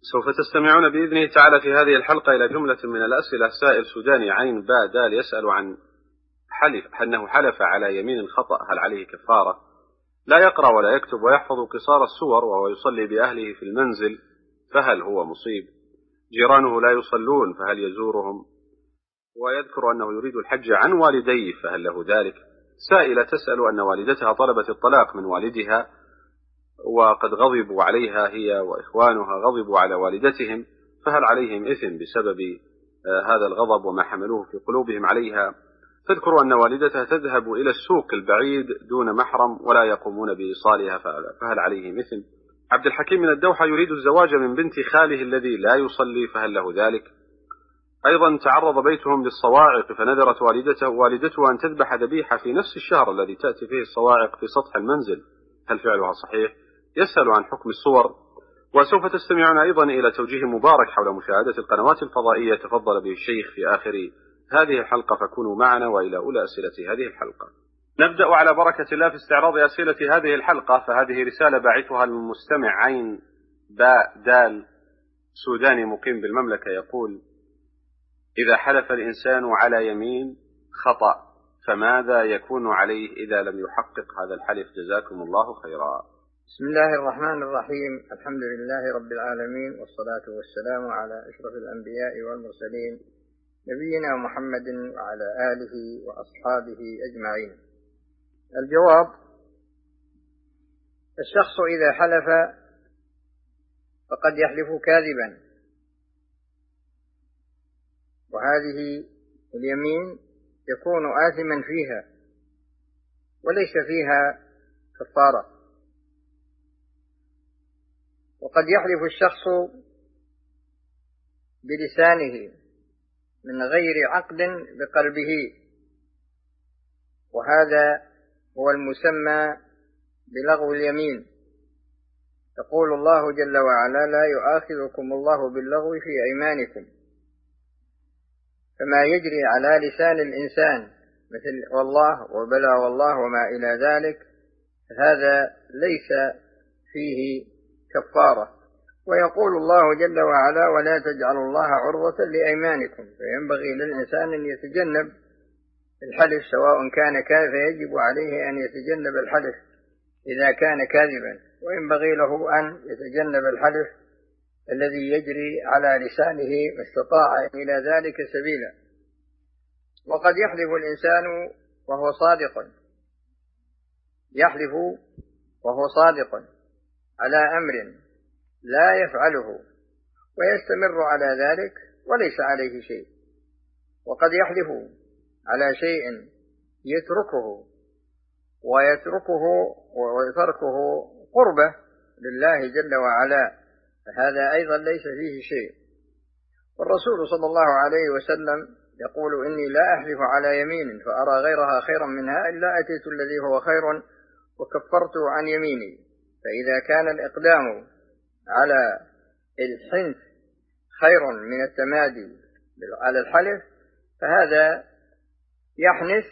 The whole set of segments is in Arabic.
سوف تستمعون بإذنه تعالى في هذه الحلقة إلى جملة من الأسئلة. سائل سوداني عين باء دال يسأل عن أنه حلف على يمين خطأ، هل عليه كفارة؟ لا يقرأ ولا يكتب ويحفظ قصار السور وهو يصلي بأهله في المنزل، فهل هو مصيب؟ جيرانه لا يصلون، فهل يزورهم؟ ويذكر أنه يريد الحج عن والديه، فهل له ذلك؟ سائلة تسأل أن والدتها طلبت الطلاق من والدها وقد غضبوا عليها، هي وإخوانها غضبوا على والدتهم، فهل عليهم إثم بسبب هذا الغضب وما حملوه في قلوبهم عليها؟ تذكر أن والدتها تذهب إلى السوق البعيد دون محرم ولا يقومون بإيصالها، فهل عليهم إثم؟ عبد الحكيم من الدوحة يريد الزواج من بنت خاله الذي لا يصلي، فهل له ذلك؟ أيضا تعرض بيتهم للصواعق، فنذرت والدته أن تذبح ذبيحة في نفس الشهر الذي تأتي فيه الصواعق في سطح المنزل، هل فعلها صحيح؟ يسأل عن حكم الصور. وسوف تستمعون أيضا إلى توجيه مبارك حول مشاهدة القنوات الفضائية تفضل به الشيخ في آخر هذه الحلقة، فكونوا معنا وإلى أولى أسئلة هذه الحلقة. نبدأ على بركة الله في استعراض أسئلة هذه الحلقة، فهذه رسالة باعثها المستمع عين باء دال سوداني مقيم بالمملكة، يقول: إذا حلف الإنسان على يمين خطأ فماذا يكون عليه إذا لم يحقق هذا الحلف؟ جزاكم الله خيرا. بسم الله الرحمن الرحيم. الحمد لله رب العالمين، والصلاة والسلام على أشرف الأنبياء والمرسلين نبينا محمد وعلى آله وأصحابه أجمعين. الجواب: الشخص إذا حلف فقد يحلف كاذبا، وهذه اليمين يكون آثما فيها وليس فيها كفارة. وقد يحلف الشخص بلسانه من غير عقد بقلبه، وهذا هو المسمى بلغو اليمين. يقول الله جل وعلا: لا يؤاخذكم الله باللغو في أيمانكم. فما يجري على لسان الإنسان مثل والله وبلا والله وما إلى ذلك، هذا ليس فيه كفارة. ويقول الله جل وعلا: ولا تجعلوا الله عرضة لأيمانكم. فينبغي للإنسان أن يتجنب الحلف سواء كان فيجب عليه أن يتجنب الحلف إذا كان كاذبا، وينبغي له أن يتجنب الحلف الذي يجري على لسانه ما استطاع إلى ذلك سبيلا. وقد يحلف الإنسان وهو صادق، يحلف وهو صادق على أمر لا يفعله ويستمر على ذلك وليس عليه شيء. وقد يحلف على شيء يتركه وتركه قربة لله جل وعلا، فهذا أيضا ليس فيه شيء. والرسول صلى الله عليه وسلم يقول: إني لا أحلف على يمين فأرى غيرها خيرا منها إلا أتيت الذي هو خير وكفرت عن يميني. فإذا كان الإقدام على الحنث خير من التمادي على الحلف، فهذا يحنث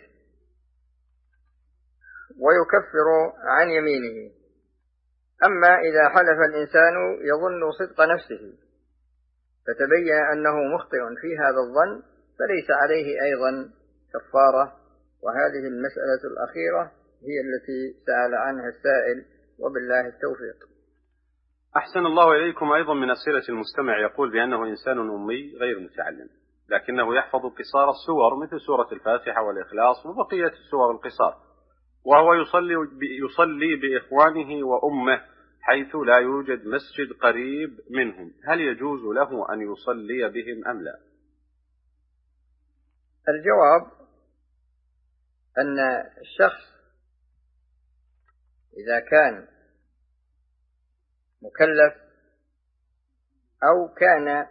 ويكفر عن يمينه. أما إذا حلف الإنسان يظن صدق نفسه فتبين أنه مخطئ في هذا الظن، فليس عليه أيضا كفارة. وهذه المسألة الأخيرة هي التي سأل عنها السائل، وبالله التوفيق. أحسن الله إليكم. أيضا من أسئلة المستمع يقول بأنه إنسان أمي غير متعلم، لكنه يحفظ قصار السور مثل سورة الفاتحة والإخلاص وبقية سور القصار، وهو يصلي بإخوانه وأمه حيث لا يوجد مسجد قريب منهم، هل يجوز له أن يصلي بهم أم لا؟ الجواب: أن الشخص إذا كان مكلف أو كان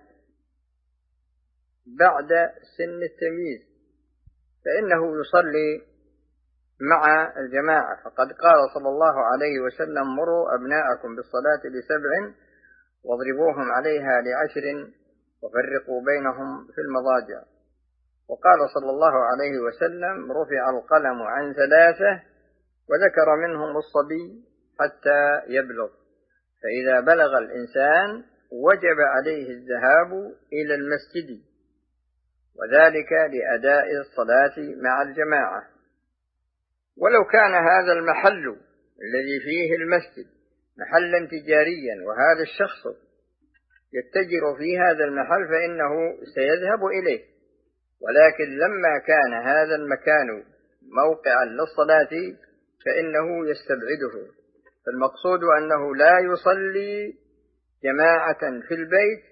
بعد سن التمييز فإنه يصلي مع الجماعة، فقد قال صلى الله عليه وسلم: مروا أبناءكم بالصلاة ل7 واضربوهم عليها ل10 وفرقوا بينهم في المضاجع. وقال صلى الله عليه وسلم: رفع القلم عن 3 وذكر منهم الصبي حتى يبلغ. فإذا بلغ الإنسان وجب عليه الذهاب إلى المسجد، وذلك لأداء الصلاة مع الجماعة. ولو كان هذا المحل الذي فيه المسجد محلا تجاريا وهذا الشخص يتجر في هذا المحل فإنه سيذهب إليه، ولكن لما كان هذا المكان موقعا للصلاة فإنه يستبعده. فالمقصود أنه لا يصلي جماعة في البيت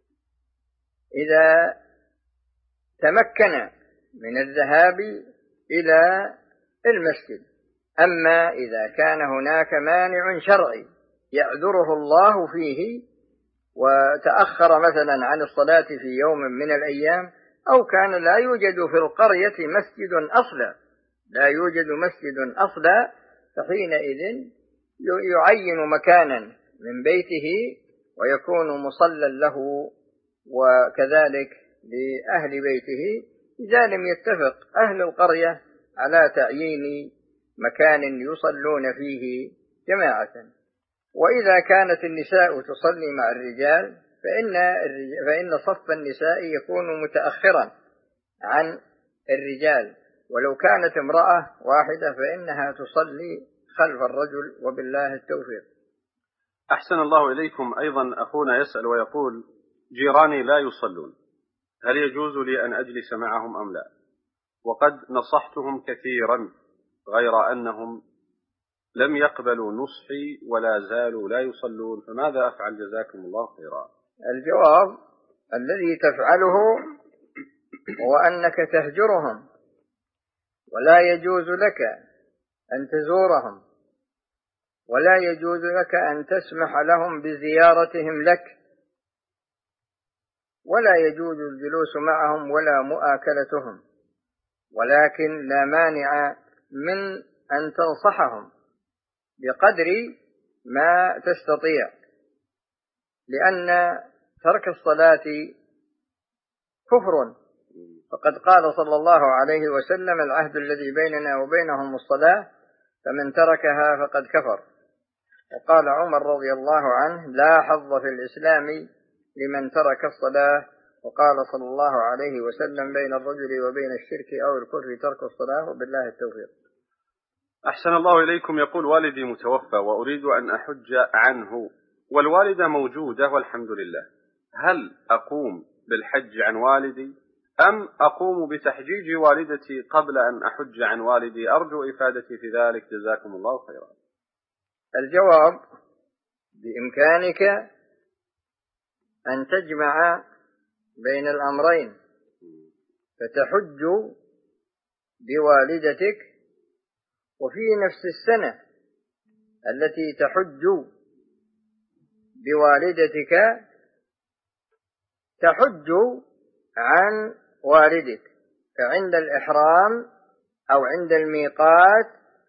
إذا تمكن من الذهاب إلى المسجد. أما إذا كان هناك مانع شرعي يعذره الله فيه وتأخر مثلا عن الصلاة في يوم من الأيام، أو كان لا يوجد في القرية مسجد أصلا، فحينئذ يعين مكانا من بيته ويكون مصلى له وكذلك لأهل بيته، إذا لم يتفق أهل القرية على تعيين مكان يصلون فيه جماعة. وإذا كانت النساء تصلي مع الرجال فإن صف النساء يكون متأخرا عن الرجال، ولو كانت امرأة واحدة فإنها تصلي خلف الرجل، وبالله التوفيق. أحسن الله إليكم. أيضا أخونا يسأل ويقول: جيراني لا يصلون، هل يجوز لي أن أجلس معهم أم لا؟ وقد نصحتهم كثيرا غير أنهم لم يقبلوا نصحي ولا زالوا لا يصلون، فماذا أفعل جزاكم الله خيرا؟ الجواب: الذي تفعله هو أنك تهجرهم، ولا يجوز لك أن تزورهم، ولا يجوز لك أن تسمح لهم بزيارتهم لك، ولا يجوز الجلوس معهم ولا مؤاكلتهم، ولكن لا مانع من أن تنصحهم بقدر ما تستطيع، لأن ترك الصلاة كفر، فقد قال صلى الله عليه وسلم: العهد الذي بيننا وبينهم الصلاة، فمن تركها فقد كفر. وقال عمر رضي الله عنه: لا حظ في الإسلام لمن ترك الصلاة. وقال صلى الله عليه وسلم: بين الرجل وبين الشرك أو الكفر ترك الصلاة، وبالله التوفيق. أحسن الله إليكم. يقول: والدي متوفى وأريد أن أحج عنه، والوالدة موجودة والحمد لله، هل أقوم بالحج عن والدي أم أقوم بتحجيج والدتي قبل أن أحج عن والدي؟ أرجو إفادتي في ذلك جزاكم الله خيرا. الجواب: بإمكانك أن تجمع بين الأمرين، فتحج بوالدتك، وفي نفس السنة التي تحج بوالدتك تحج عن والدك، فعند الإحرام أو عند الميقات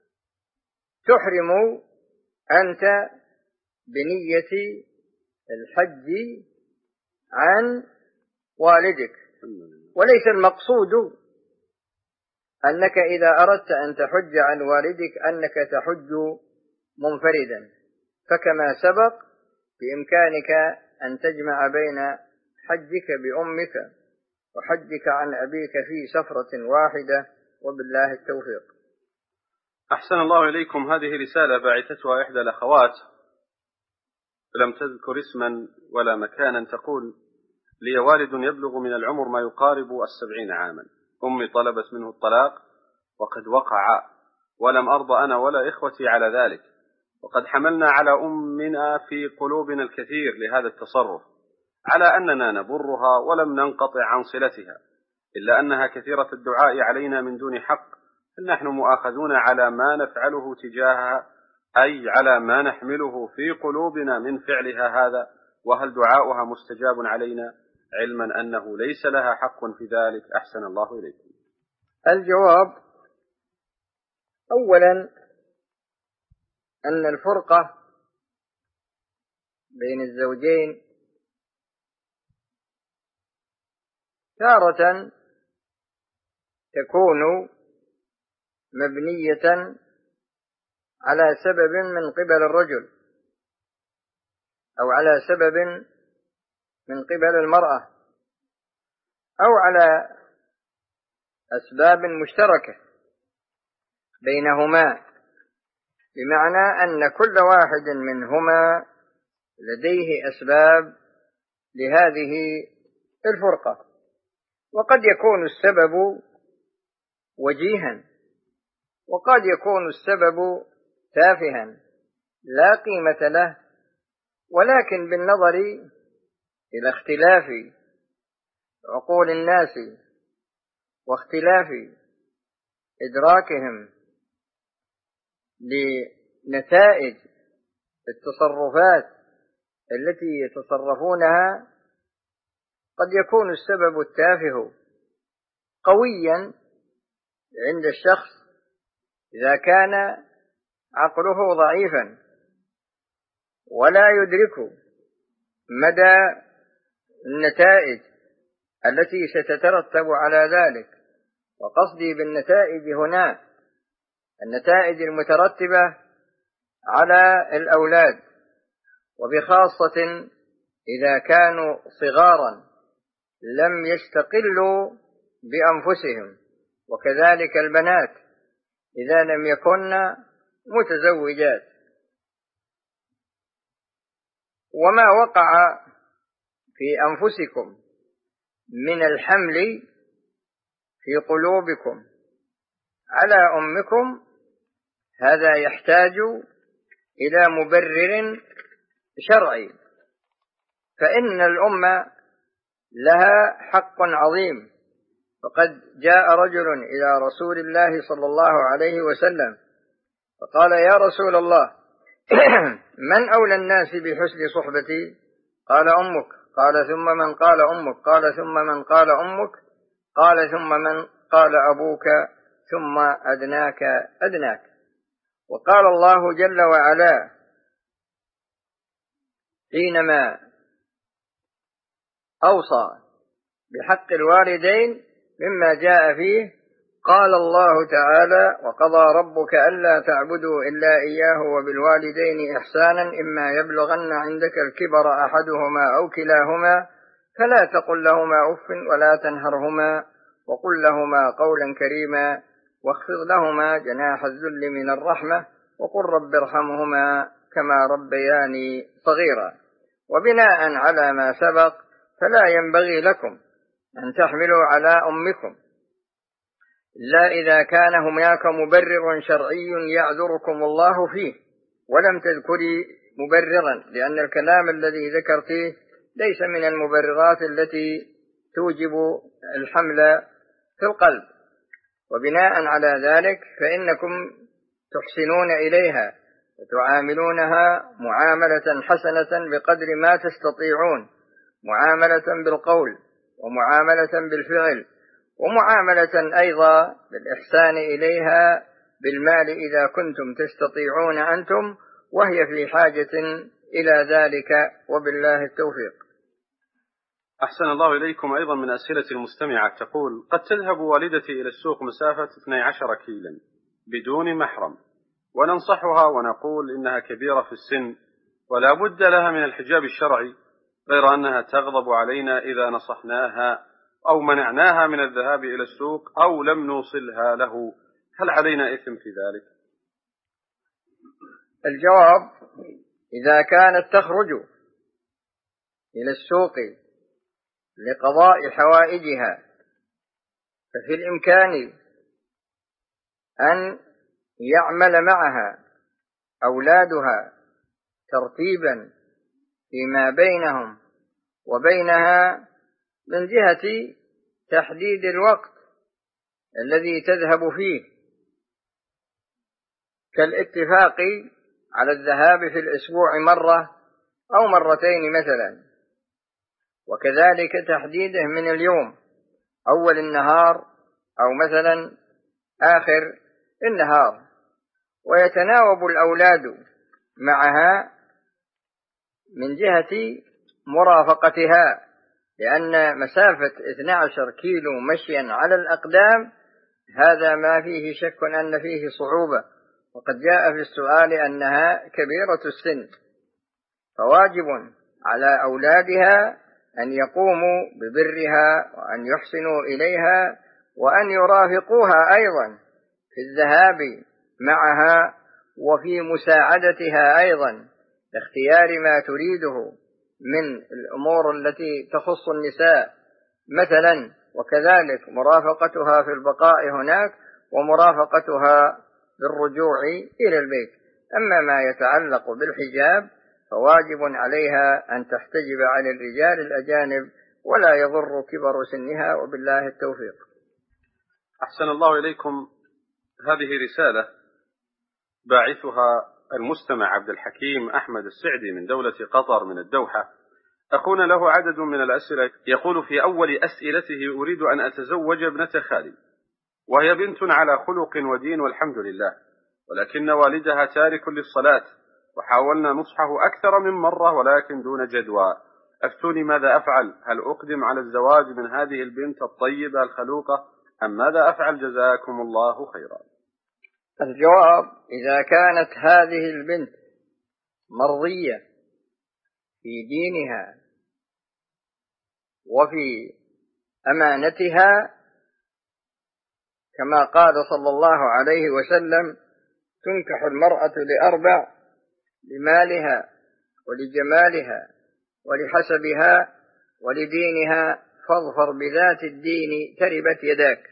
تحرم أنت بنية الحج عن والدك. وليس المقصود أنك إذا أردت أن تحج عن والدك أنك تحج منفردا، فكما سبق بإمكانك أن تجمع بين حجك بأمك وحجك عن أبيك في سفرة واحدة، وبالله التوفيق. أحسن الله إليكم. هذه رسالة باعثتها إحدى الأخوات، لم تذكر اسما ولا مكانا، تقول: لي والد يبلغ من العمر ما يقارب 70 عاما، أمي طلبت منه الطلاق وقد وقع، ولم أرضى أنا ولا إخوتي على ذلك، وقد حملنا على أمنا في قلوبنا الكثير لهذا التصرف، على أننا نبرها ولم ننقطع عن صلتها، إلا أنها كثيرة الدعاء علينا من دون حق، فنحن مؤاخذون على ما نفعله تجاهها، أي على ما نحمله في قلوبنا من فعلها هذا، وهل دعاؤها مستجاب علينا، علما أنه ليس لها حق في ذلك؟ أحسن الله إليكم. الجواب: أولا أن الفرقة بين الزوجين تارة تكون مبنية على سبب من قبل الرجل، أو على سبب من قبل المرأة أو على أسباب مشتركة بينهما، بمعنى أن كل واحد منهما لديه أسباب لهذه الفرقة. وقد يكون السبب وجيها، وقد يكون السبب تافها لا قيمة له، ولكن بالنظر إلى اختلاف عقول الناس واختلاف إدراكهم لنتائج التصرفات التي يتصرفونها، قد يكون السبب التافه قويا عند الشخص إذا كان عقله ضعيفا ولا يدرك مدى النتائج التي ستترتب على ذلك. وقصدي بالنتائج هنا النتائج المترتبة على الأولاد، وبخاصة إذا كانوا صغارا لم يستقلوا بأنفسهم، وكذلك البنات إذا لم يكن متزوجات. وما وقع في أنفسكم من الحمل في قلوبكم على أمكم هذا يحتاج إلى مبرر شرعي، فإن الأمة لها حق عظيم. فقد جاء رجل إلى رسول الله صلى الله عليه وسلم فقال: يا رسول الله، من أولى الناس بحسن صحبتي؟ قال: أمك. قال: ثم من؟ قال: أمك. قال: ثم من؟ قال: أمك. قال: ثم من؟ قال: أبوك. ثم أدناك أدناك. وقال الله جل وعلا حينما أوصى بحق الوالدين مما جاء فيه، قال الله تعالى: وقضى ربك ألا تعبدوا إلا إياه وبالوالدين إحسانا إما يبلغن عندك الكبر أحدهما أو كلاهما فلا تقل لهما أف ولا تنهرهما وقل لهما قولا كريما واخفض لهما جناح الذل من الرحمة وقل رب ارحمهما كما ربياني صغيرا. وبناء على ما سبق فلا ينبغي لكم أن تحملوا على أمكم إلا إذا كان هناك مبرر شرعي يعذركم الله فيه، ولم تذكري مبررا، لأن الكلام الذي ذكرتيه ليس من المبررات التي توجب الحمل في القلب. وبناء على ذلك فإنكم تحسنون إليها وتعاملونها معاملة حسنة بقدر ما تستطيعون، معاملة بالقول ومعاملة بالفعل ومعاملة أيضا بالإحسان إليها بالمال إذا كنتم تستطيعون أنتم وهي في حاجة إلى ذلك، وبالله التوفيق. أحسن الله إليكم. أيضا من أسئلة المستمعة تقول: قد تذهب والدتي إلى السوق مسافة 12 كيلا بدون محرم، وننصحها ونقول إنها كبيرة في السن ولا بد لها من الحجاب الشرعي، غير أنها تغضب علينا إذا نصحناها أو منعناها من الذهاب إلى السوق أو لم نوصلها له، هل علينا إثم في ذلك؟ الجواب: إذا كانت تخرج إلى السوق لقضاء حوائجها ففي الإمكان أن يعمل معها أولادها ترتيبا فيما بينهم وبينها من جهة تحديد الوقت الذي تذهب فيه، كالاتفاق على الذهاب في الأسبوع مرة أو مرتين مثلا، وكذلك تحديده من اليوم، أول النهار أو مثلا آخر النهار، ويتناوب الأولاد معها من جهة مرافقتها، لأن مسافة 12 كيلو مشيا على الأقدام هذا ما فيه شك أن فيه صعوبة، وقد جاء في السؤال أنها كبيرة السن، فواجب على أولادها أن يقوموا ببرها وأن يحسنوا إليها وأن يرافقوها أيضا في الذهاب معها وفي مساعدتها أيضا لاختيار ما تريده من الأمور التي تخص النساء مثلا، وكذلك مرافقتها في البقاء هناك ومرافقتها بالرجوع إلى البيت. أما ما يتعلق بالحجاب فواجب عليها أن تحتجب عن الرجال الأجانب ولا يضر كبر سنها، وبالله التوفيق. أحسن الله إليكم. هذه رسالة باعثها المستمع عبد الحكيم أحمد السعدي من دولة قطر من الدوحة. أخونا له عدد من الأسئلة. يقول في أول أسئلته: أريد أن أتزوج ابنة خالي وهي بنت على خلق ودين والحمد لله، ولكن والدها تارك للصلاة، وحاولنا نصحه أكثر من مرة ولكن دون جدوى. أفتوني ماذا أفعل؟ هل أقدم على الزواج من هذه البنت الطيبة الخلوقة أم ماذا أفعل؟ جزاكم الله خيرا. الجواب: إذا كانت هذه البنت مرضية في دينها وفي أمانتها كما قال صلى الله عليه وسلم: تنكح المرأة لأربع: لمالها ولجمالها ولحسبها ولدينها، فاظفر بذات الدين تربت يداك.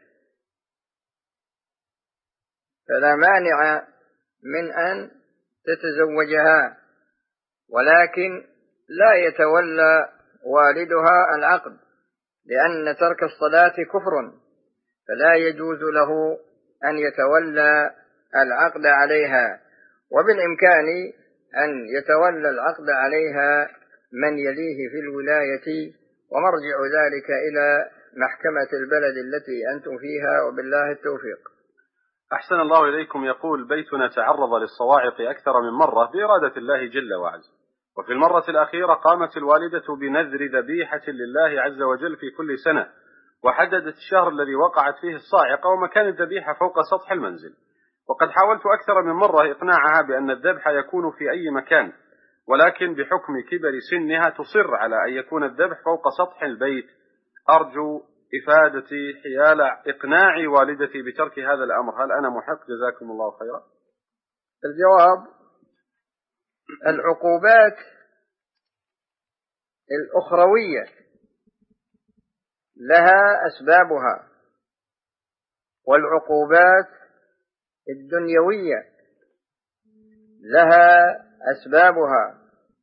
فلا مانع من أن تتزوجها، ولكن لا يتولى والدها العقد، لأن ترك الصلاة كفر، فلا يجوز له أن يتولى العقد عليها، وبالإمكان أن يتولى العقد عليها من يليه في الولاية، ومرجع ذلك إلى محكمة البلد التي أنتم فيها، وبالله التوفيق. أحسن الله إليكم. يقول: بيتنا تعرض للصواعق أكثر من مرة بإرادة الله جل وعز، وفي المرة الأخيرة قامت الوالدة بنذر ذبيحة لله عز وجل في كل سنة، وحددت الشهر الذي وقعت فيه الصاعقة ومكان الذبيحة فوق سطح المنزل، وقد حاولت أكثر من مرة إقناعها بأن الذبح يكون في أي مكان، ولكن بحكم كبر سنها تصر على أن يكون الذبح فوق سطح البيت. أرجو إفادتي حيال إقناع والدتي بترك هذا الأمر، هل أنا محق؟ جزاكم الله خيرا. الجواب: العقوبات الأخروية لها أسبابها، والعقوبات الدنيوية لها أسبابها،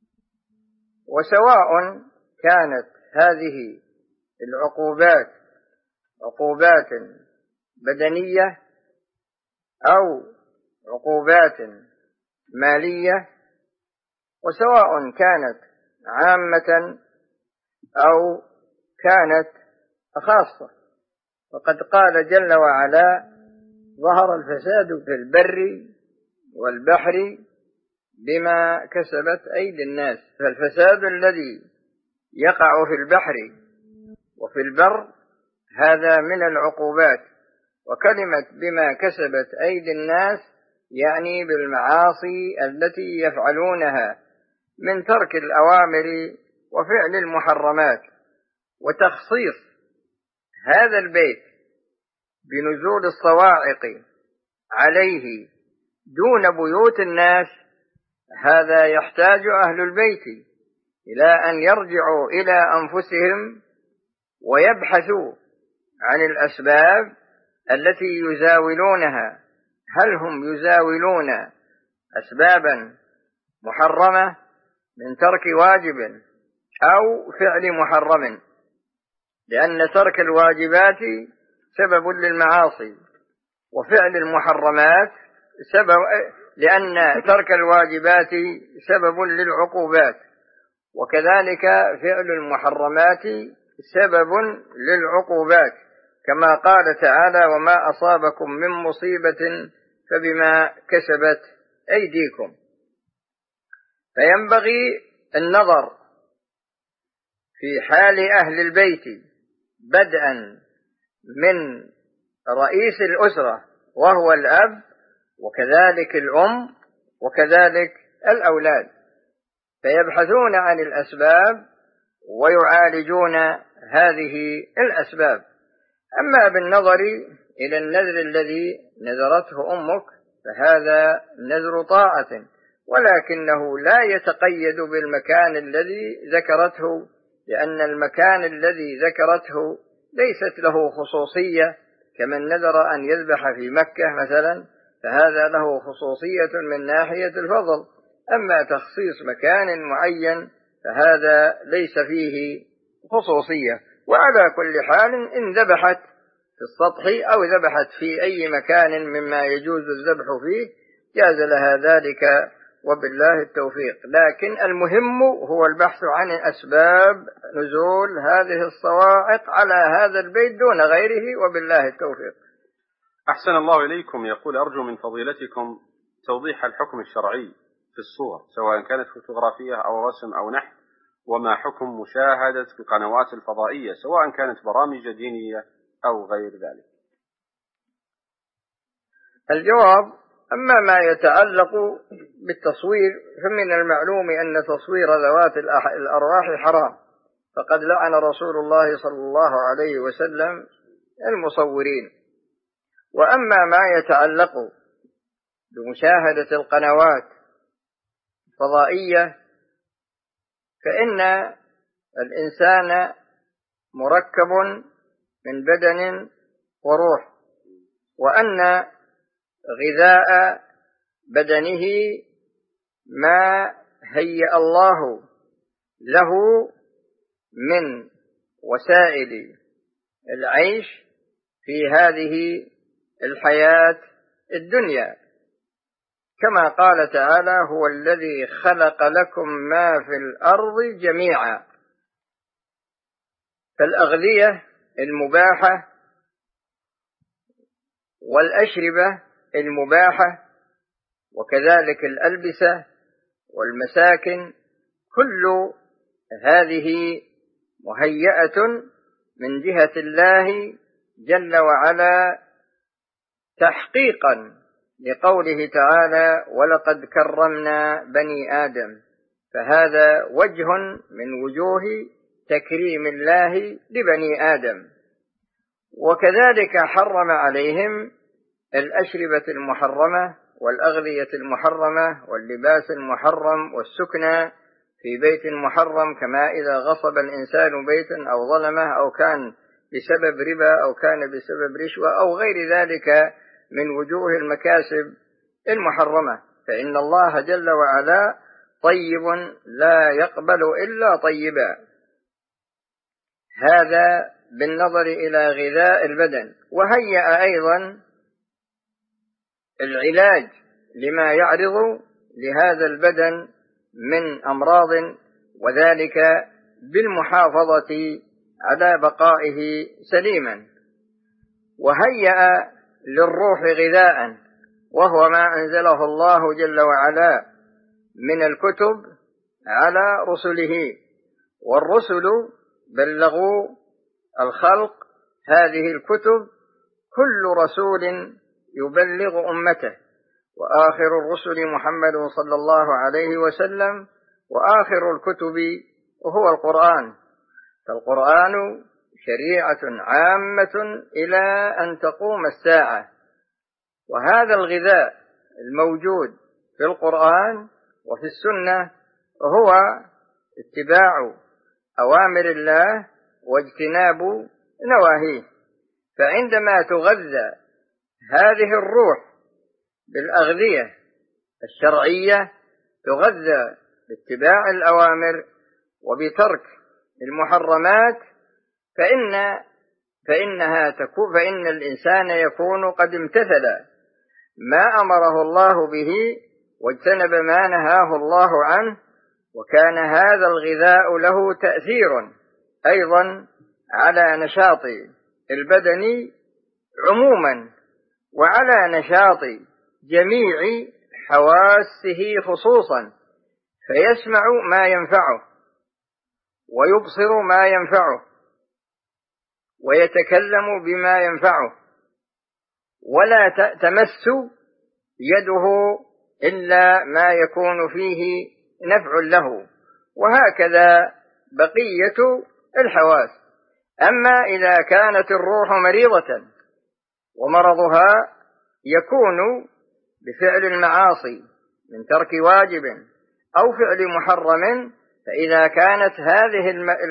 وسواء كانت هذه العقوبات عقوبات بدنية أو عقوبات مالية، وسواء كانت عامة أو كانت خاصة، وقد قال جل وعلا: ظهر الفساد في البر والبحر بما كسبت أيدي الناس. فالفساد الذي يقع في البحر وفي البر هذا من العقوبات، وكلمة بما كسبت أيدي الناس يعني بالمعاصي التي يفعلونها من ترك الأوامر وفعل المحرمات، وتخصيص هذا البيت بنزول الصواعق عليه دون بيوت الناس، هذا يحتاج أهل البيت إلى أن يرجعوا إلى أنفسهم ويبحثوا عن الأسباب التي يزاولونها، هل هم يزاولون أسبابا محرمة من ترك واجب أو فعل محرم، لأن ترك الواجبات سبب للمعاصي، وفعل المحرمات لأن ترك الواجبات سبب للعقوبات، وكذلك فعل المحرمات سبب للعقوبات، كما قال تعالى: وما أصابكم من مصيبة فبما كسبت أيديكم. فينبغي النظر في حال أهل البيت بدءا من رئيس الأسرة وهو الأب، وكذلك الأم، وكذلك الأولاد، فيبحثون عن الأسباب ويعالجون هذه الأسباب. أما بالنظر إلى النذر الذي نذرته أمك فهذا نذر طاعة، ولكنه لا يتقيد بالمكان الذي ذكرته، لأن المكان الذي ذكرته ليست له خصوصية، كمن نذر أن يذبح في مكة مثلا فهذا له خصوصية من ناحية الفضل. أما تخصيص مكان معين فهذا ليس فيه خصوصية. وعلى كل حال إن ذبحت في السطح أو ذبحت في أي مكان مما يجوز الذبح فيه جاز لها ذلك، وبالله التوفيق. لكن المهم هو البحث عن أسباب نزول هذه الصواعق على هذا البيت دون غيره، وبالله التوفيق. أحسن الله إليكم. يقول: أرجو من فضيلتكم توضيح الحكم الشرعي في الصور سواء كانت فوتوغرافية أو رسم أو نحت، وما حكم مشاهدة القنوات الفضائية سواء كانت برامج دينية أو غير ذلك. الجواب: أما ما يتعلق بالتصوير فمن المعلوم أن تصوير ذوات الأرواح حرام، فقد لعن رسول الله صلى الله عليه وسلم المصورين. وأما ما يتعلق بمشاهدة القنوات الفضائية فإن الإنسان مركب من بدن وروح، وأن غذاء بدنه ما هيأ الله له من وسائل العيش في هذه الحياة الدنيا، كما قال تعالى: هو الذي خلق لكم ما في الأرض جميعا. فالأغذية المباحة والأشربة المباحة وكذلك الألبسة والمساكن كل هذه مهيئة من جهة الله جل وعلا تحقيقا لقوله تعالى: ولقد كرمنا بني آدم. فهذا وجه من وجوه تكريم الله لبني آدم. وكذلك حرم عليهم الأشربة المحرمة والأغذية المحرمة واللباس المحرم والسكنى في بيت محرم، كما إذا غصب الإنسان بيتا أو ظلمه أو كان بسبب ربا أو كان بسبب رشوة أو غير ذلك من وجوه المكاسب المحرمة، فإن الله جل وعلا طيب لا يقبل إلا طيبا. هذا بالنظر إلى غذاء البدن. وهيأ أيضا العلاج لما يعرض لهذا البدن من أمراض، وذلك بالمحافظة على بقائه سليما. وهيأ للروح غذاء وهو ما أنزله الله جل وعلا من الكتب على رسله، والرسل بلغوا الخلق هذه الكتب، كل رسول يبلغ أمته، وآخر الرسل محمد صلى الله عليه وسلم، وآخر الكتب وهو القرآن. فالقرآن شريعة عامة إلى أن تقوم الساعة. وهذا الغذاء الموجود في القرآن وفي السنة هو اتباع أوامر الله واجتناب نواهيه. فعندما تغذى هذه الروح بالأغذية الشرعية، تغذى باتباع الأوامر وبترك المحرمات، فإن الإنسان يكون قد امتثل ما أمره الله به واجتنب ما نهاه الله عنه، وكان هذا الغذاء له تأثير أيضا على نشاط البدن عموما وعلى نشاط جميع حواسه خصوصا، فيسمع ما ينفعه ويبصر ما ينفعه ويتكلم بما ينفعه، ولا تمس يده إلا ما يكون فيه نفع له. وهكذا بقية الحواس. أما إذا كانت الروح مريضة ومرضها يكون بفعل المعاصي من ترك واجب أو فعل محرم، فإذا كانت هذه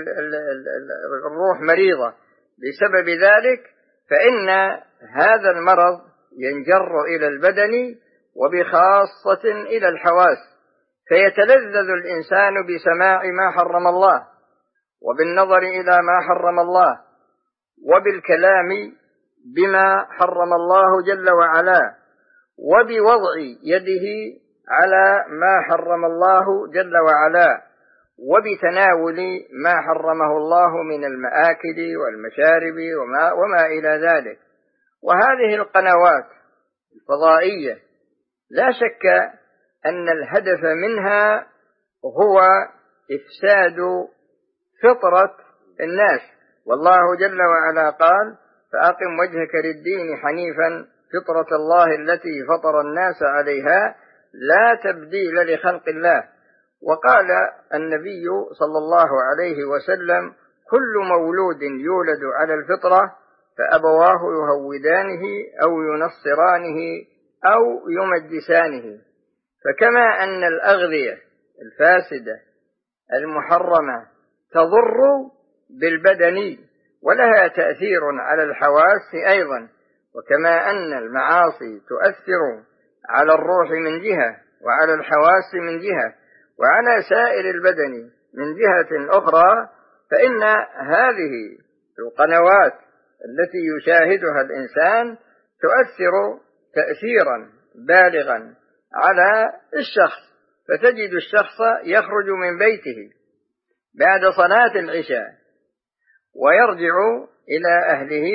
الروح مريضة بسبب ذلك فإن هذا المرض ينجر إلى البدن وبخاصة إلى الحواس، فيتلذذ الإنسان بسماع ما حرم الله وبالنظر إلى ما حرم الله وبالكلام بما حرم الله جل وعلا وبوضع يده على ما حرم الله جل وعلا وبتناول ما حرمه الله من المآكل والمشارب وما إلى ذلك. وهذه القنوات الفضائية لا شك أن الهدف منها هو إفساد فطرة الناس، والله جل وعلا قال: فأقم وجهك للدين حنيفا فطرة الله التي فطر الناس عليها لا تبديل لخلق الله. وقال النبي صلى الله عليه وسلم: كل مولود يولد على الفطرة فأبواه يهودانه أو ينصرانه أو يمجسانه. فكما أن الأغذية الفاسدة المحرمة تضر بالبدن ولها تأثير على الحواس أيضا، وكما أن المعاصي تؤثر على الروح من جهة وعلى الحواس من جهة وعلى سائر البدن من جهة أخرى، فإن هذه القنوات التي يشاهدها الإنسان تؤثر تأثيرا بالغا على الشخص، فتجد الشخص يخرج من بيته بعد صلاة العشاء ويرجع إلى أهله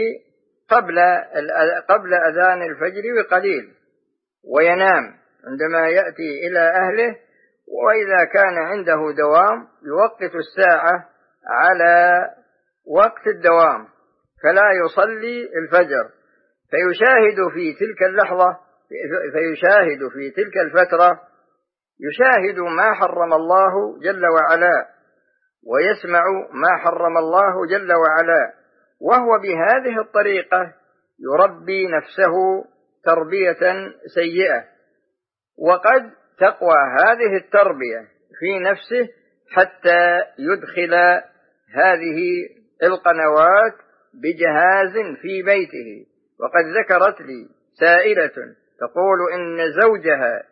قبل أذان الفجر بقليل وينام عندما يأتي إلى أهله، وإذا كان عنده دوام يوقف الساعة على وقت الدوام فلا يصلي الفجر، فيشاهد في تلك اللحظة فيشاهد في تلك الفترة يشاهد ما حرم الله جل وعلا ويسمع ما حرم الله جل وعلا، وهو بهذه الطريقة يربي نفسه تربية سيئة، وقد تقوى هذه التربية في نفسه حتى يدخل هذه القنوات بجهاز في بيته. وقد ذكرت لي سائلة تقول إن زوجها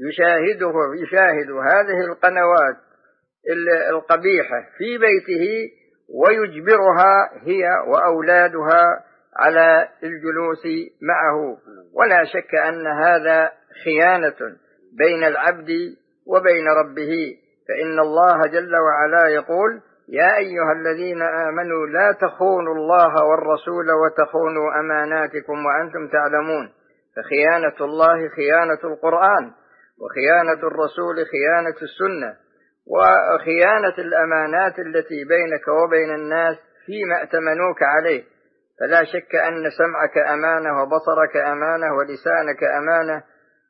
يشاهد هذه القنوات القبيحة في بيته ويجبرها هي وأولادها على الجلوس معه، ولا شك أن هذا خيانة بين العبد وبين ربه، فإن الله جل وعلا يقول: يا أيها الذين آمنوا لا تخونوا الله والرسول وتخونوا أماناتكم وأنتم تعلمون. فخيانة الله خيانة القرآن، وخيانة الرسول خيانة السنة، وخيانة الأمانات التي بينك وبين الناس فيما ائتمنوك عليه. فلا شك أن سمعك أمانة وبصرك أمانة ولسانك أمانة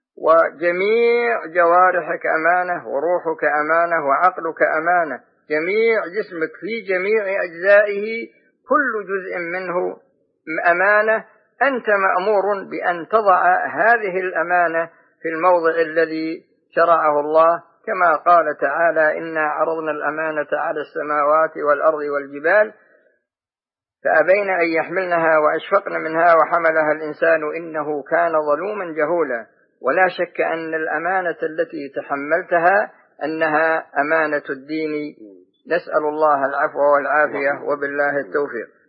وجميع جوارحك أمانة وروحك أمانة وعقلك أمانة، جميع جسمك في جميع أجزائه كل جزء منه أمانة. أنت مأمور بأن تضع هذه الأمانة في الموضع الذي شرعه الله، كما قال تعالى: إنا عرضنا الأمانة على السماوات والأرض والجبال فأبين أن يحملنها وأشفقن منها وحملها الإنسان إنه كان ظلوما جهولا. ولا شك أن الأمانة التي تحملتها أنها أمانة الدين. نسأل الله العفو والعافية، وبالله التوفيق.